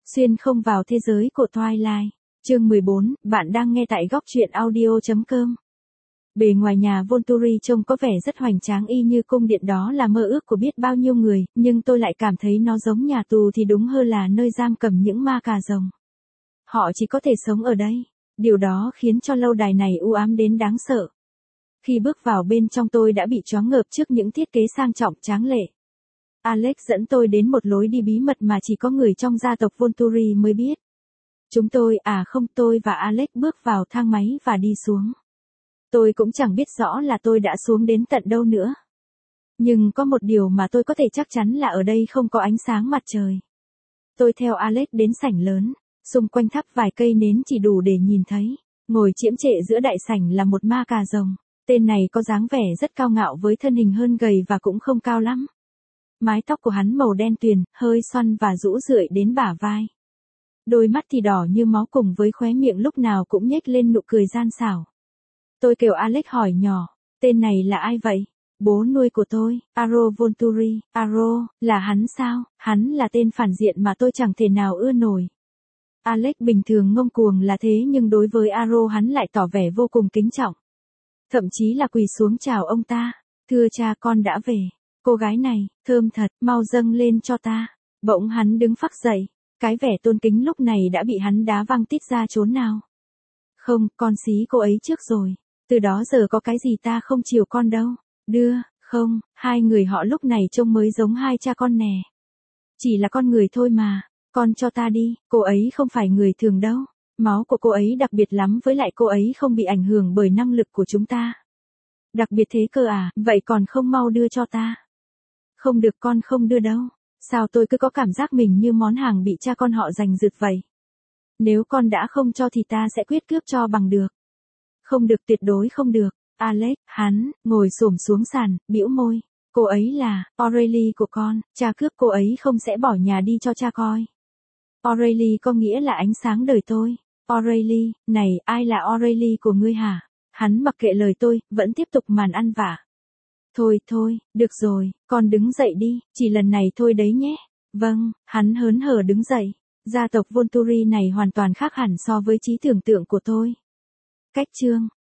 Xuyên không vào thế giới của Twilight. Chương 14, bạn đang nghe tại góc truyện audio.com. Bề ngoài nhà Volturi trông có vẻ rất hoành tráng y như cung điện đó là mơ ước của biết bao nhiêu người, nhưng tôi lại cảm thấy nó giống nhà tù thì đúng hơn là nơi giam cầm những ma cà rồng. Họ chỉ có thể sống ở đây. Điều đó khiến cho lâu đài này u ám đến đáng sợ. Khi bước vào bên trong tôi đã bị choáng ngợp trước những thiết kế sang trọng tráng lệ. Alex dẫn tôi đến một lối đi bí mật mà chỉ có người trong gia tộc Volturi mới biết. Tôi và Alex bước vào thang máy và đi xuống. Tôi cũng chẳng biết rõ là tôi đã xuống đến tận đâu nữa. Nhưng có một điều mà tôi có thể chắc chắn là ở đây không có ánh sáng mặt trời. Tôi theo Alex đến sảnh lớn, xung quanh thắp vài cây nến chỉ đủ để nhìn thấy. Ngồi chiếm trệ giữa đại sảnh là một ma cà rồng. Tên này có dáng vẻ rất cao ngạo với thân hình hơn gầy và cũng không cao lắm. Mái tóc của hắn màu đen tuyền, hơi xoăn và rũ rượi đến bả vai. Đôi mắt thì đỏ như máu cùng với khóe miệng lúc nào cũng nhếch lên nụ cười gian xảo. Tôi kêu Alex hỏi nhỏ, tên này là ai vậy? Bố nuôi của tôi, Aro Volturi. Aro, là hắn sao? Hắn là tên phản diện mà tôi chẳng thể nào ưa nổi. Alex bình thường ngông cuồng là thế nhưng đối với Aro hắn lại tỏ vẻ vô cùng kính trọng. Thậm chí là quỳ xuống chào ông ta. Thưa cha, con đã về. Cô gái này, thơm thật, mau dâng lên cho ta. Bỗng hắn đứng phắc dậy. Cái vẻ tôn kính lúc này đã bị hắn đá văng tít ra chốn nào. Không, con xí cô ấy trước rồi. Từ đó giờ có cái gì ta không chiều con đâu. Không, hai người họ lúc này trông mới giống hai cha con nè. Chỉ là con người thôi mà. Con cho ta đi, cô ấy không phải người thường đâu. Máu của cô ấy đặc biệt lắm, với lại cô ấy không bị ảnh hưởng bởi năng lực của chúng ta. Đặc biệt thế cơ à, vậy còn không mau đưa cho ta. Không được, con không đưa đâu. Sao tôi cứ có cảm giác mình như món hàng bị cha con họ giành giật vậy. Nếu con đã không cho thì ta sẽ quyết cướp cho bằng được. Không được, tuyệt đối không được. Alex, hắn, ngồi xổm xuống sàn, bĩu môi. Cô ấy là, Aurelie của con, cha cướp cô ấy không sẽ bỏ nhà đi cho cha coi. Aurelie có nghĩa là ánh sáng đời tôi. Aurelie, này, ai là Aurelie của ngươi hả? Hắn mặc kệ lời tôi, vẫn tiếp tục màn ăn vạ. Thôi, được rồi, con đứng dậy đi, chỉ lần này thôi đấy nhé. Vâng, hắn hớn hở đứng dậy. Gia tộc Volturi này hoàn toàn khác hẳn so với trí tưởng tượng của tôi. Cách chương